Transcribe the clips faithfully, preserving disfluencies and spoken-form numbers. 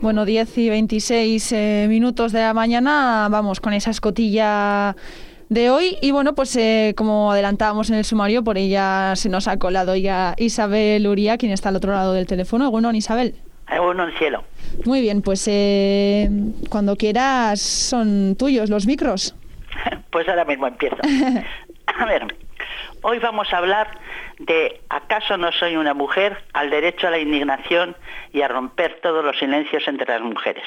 Bueno, diez y veintiséis eh, minutos de la mañana, vamos con esa escotilla de hoy. Y bueno, pues eh, como adelantábamos en el sumario, por ella se nos ha colado ya Isabel Uría, quien está al otro lado del teléfono. Bueno, Isabel. Bueno, en cielo. Muy bien, pues eh, cuando quieras son tuyos los micros. Pues ahora mismo empiezo. A ver, hoy vamos a hablar de ¿acaso no soy una mujer? Al derecho a la indignación y a romper todos los silencios entre las mujeres.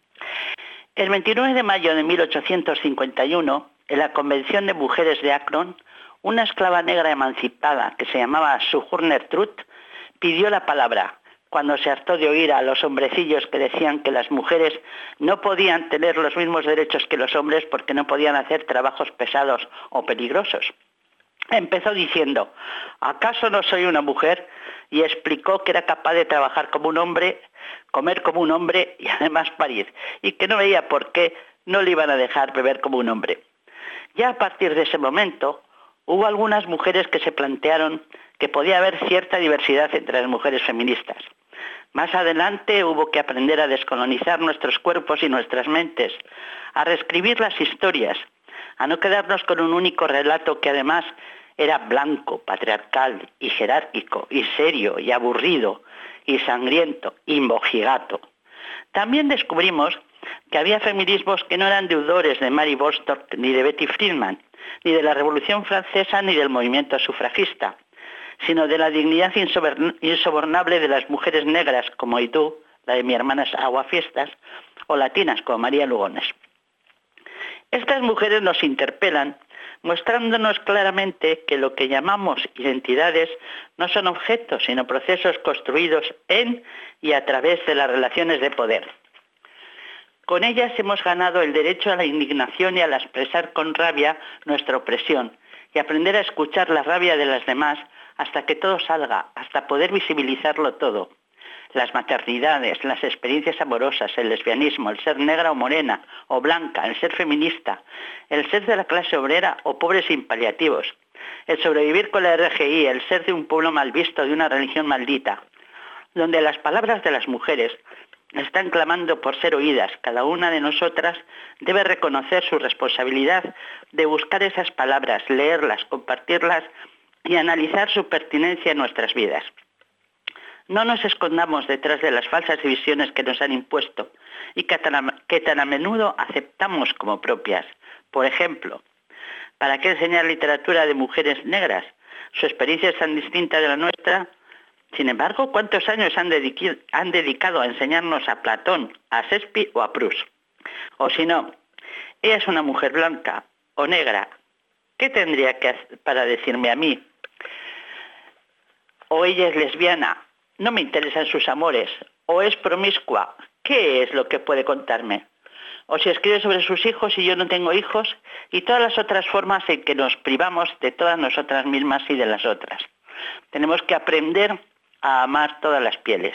El veintinueve de mayo de mil ochocientos cincuenta y uno, en la Convención de Mujeres de Akron, una esclava negra emancipada que se llamaba Sojourner Truth pidió la palabra cuando se hartó de oír a los hombrecillos que decían que las mujeres no podían tener los mismos derechos que los hombres porque no podían hacer trabajos pesados o peligrosos. Empezó diciendo, ¿acaso no soy una mujer? Y explicó que era capaz de trabajar como un hombre, comer como un hombre y además parir, y que no veía por qué no le iban a dejar beber como un hombre. Ya a partir de ese momento, hubo algunas mujeres que se plantearon que podía haber cierta diversidad entre las mujeres feministas. Más adelante hubo que aprender a descolonizar nuestros cuerpos y nuestras mentes, a reescribir las historias, a no quedarnos con un único relato que además era blanco, patriarcal y jerárquico, y serio, y aburrido, y sangriento, y mojigato. También descubrimos que había feminismos que no eran deudores de Mary Wollstonecraft ni de Betty Friedan, ni de la Revolución Francesa ni del movimiento sufragista, sino de la dignidad insobornable de las mujeres negras como tú, la de mi hermana Aguafiestas, o latinas como María Lugones. Estas mujeres nos interpelan mostrándonos claramente que lo que llamamos identidades no son objetos, sino procesos construidos en y a través de las relaciones de poder. Con ellas hemos ganado el derecho a la indignación y a expresar con rabia nuestra opresión y aprender a escuchar la rabia de las demás hasta que todo salga, hasta poder visibilizarlo todo. Las maternidades, las experiencias amorosas, el lesbianismo, el ser negra o morena o blanca, el ser feminista, el ser de la clase obrera o pobres sin paliativos, el sobrevivir con la R G I, el ser de un pueblo mal visto, de una religión maldita, donde las palabras de las mujeres están clamando por ser oídas. Cada una de nosotras debe reconocer su responsabilidad de buscar esas palabras, leerlas, compartirlas y analizar su pertinencia en nuestras vidas. No nos escondamos detrás de las falsas divisiones que nos han impuesto y que tan, que tan a menudo aceptamos como propias. Por ejemplo, ¿para qué enseñar literatura de mujeres negras? Su experiencia es tan distinta de la nuestra. Sin embargo, ¿cuántos años han, dediqui- han dedicado a enseñarnos a Platón, a Shakespeare o a Proust? O si no, ella es una mujer blanca o negra, ¿qué tendría que hacer para decirme a mí? O ella es lesbiana, no me interesan sus amores, o es promiscua, ¿qué es lo que puede contarme? O si escribe sobre sus hijos y yo no tengo hijos, y todas las otras formas en que nos privamos de todas nosotras mismas y de las otras. Tenemos que aprender a amar todas las pieles.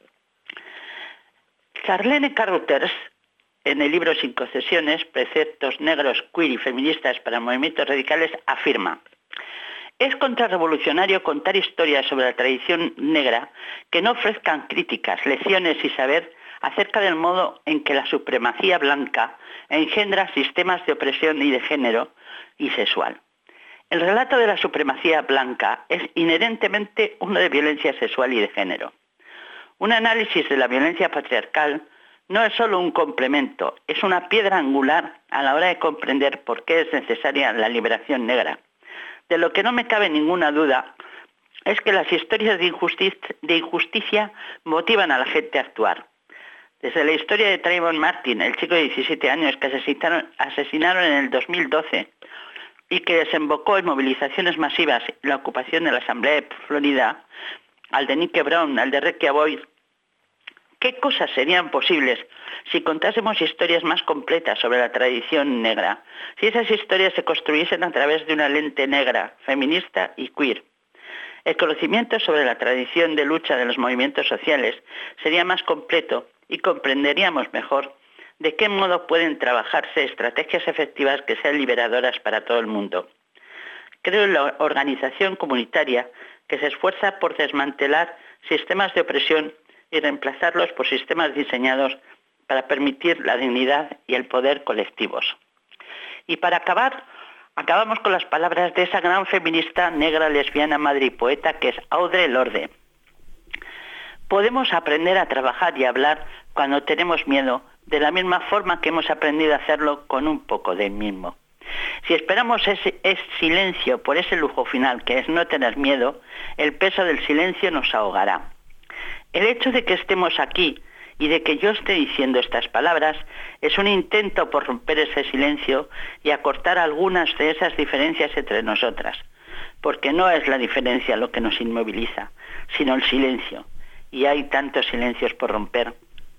Charlene Carruthers, en el libro Sin concesiones, preceptos negros, queer y feministas para movimientos radicales, afirma: es contrarrevolucionario contar historias sobre la tradición negra que no ofrezcan críticas, lecciones y saber acerca del modo en que la supremacía blanca engendra sistemas de opresión y de género y sexual. El relato de la supremacía blanca es inherentemente uno de violencia sexual y de género. Un análisis de la violencia patriarcal no es solo un complemento, es una piedra angular a la hora de comprender por qué es necesaria la liberación negra. De lo que no me cabe ninguna duda es que las historias de injusticia, de injusticia motivan a la gente a actuar. Desde la historia de Trayvon Martin, el chico de diecisiete años que asesinaron, asesinaron en el dos mil doce y que desembocó en movilizaciones masivas y la ocupación de la Asamblea de Florida, al de Nick Brown, al de Rekia Boyd, ¿qué cosas serían posibles si contásemos historias más completas sobre la tradición negra? Si esas historias se construyesen a través de una lente negra, feminista y queer. El conocimiento sobre la tradición de lucha de los movimientos sociales sería más completo y comprenderíamos mejor de qué modo pueden trabajarse estrategias efectivas que sean liberadoras para todo el mundo. Creo en la organización comunitaria que se esfuerza por desmantelar sistemas de opresión y reemplazarlos por sistemas diseñados para permitir la dignidad y el poder colectivos. Y para acabar, acabamos con las palabras de esa gran feminista negra, lesbiana, madre y poeta que es Audre Lorde. Podemos aprender a trabajar y hablar cuando tenemos miedo, de la misma forma que hemos aprendido a hacerlo con un poco del mismo. Si esperamos ese, ese silencio por ese lujo final que es no tener miedo, el peso del silencio nos ahogará. El hecho de que estemos aquí y de que yo esté diciendo estas palabras es un intento por romper ese silencio y acortar algunas de esas diferencias entre nosotras, porque no es la diferencia lo que nos inmoviliza, sino el silencio, y hay tantos silencios por romper.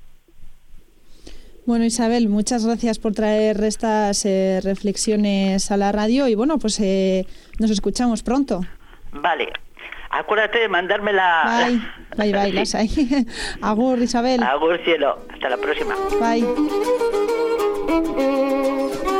Bueno, Isabel, muchas gracias por traer estas eh, reflexiones a la radio y bueno, pues eh, nos escuchamos pronto. Vale. Acuérdate de mandarme la... Bye, bye, bye, las hay. Agur, Isabel. Agur, cielo. Hasta la próxima. Bye.